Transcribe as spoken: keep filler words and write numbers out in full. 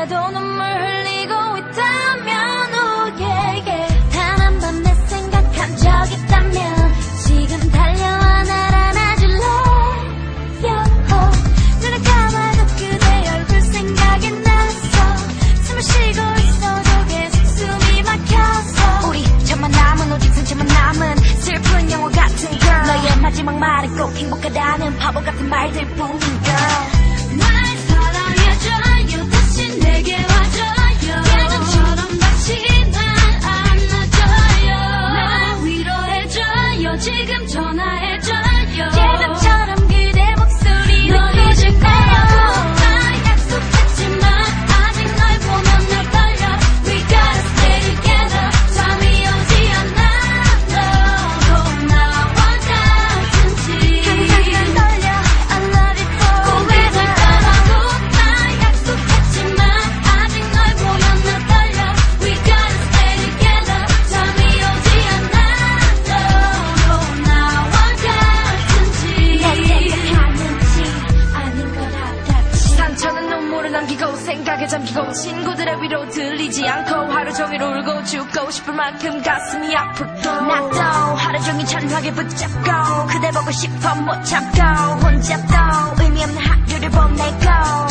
밤에도 눈물 흘리고 있다면 oh yeah yeah 단 한 번 내 생각한 적 있다면 지금 달려와 날 안아줄래 yeah. 눈을 감아도 그대 얼굴 생각이 나서 숨을 쉬고 있어도 계속 숨이 막혀서 우리 저만 남은 오직 상처만 남은 슬픈 영화 같은 girl 너의 마지막 말은 꼭 행복하다는 바보 같은 말들 뿐인 girl 날 사랑해줘요 다시 내게 와줘요 예전처럼 다시 날 안아줘요 날 위로해줘요 지금 전화해줘요 예전처럼 그대 목소리 듣고 싶어요 나 약속했지만 아직 널 보면 날 떨려 We gotta stay together 잠이 오지 않아 너도 나와 같은지 항상 날 떨려 I love you forever 나 약속했지만 아직 널 보면 날 떨려 We gotta stay together 잠이 오지 않아 너도 나와 같은지 날 생각하는지 아닌 것 같았지 상처는 눈물을 남기고 생각에 잠기고 친구들의 위로 들리지 않고 하루 종일 울고 죽고 싶을 만큼 가슴이 아프고 나도 하루 종일 천하게 붙잡고 그대 보고 싶어 못 참고 혼자 또 의미 없는 하루를 보내고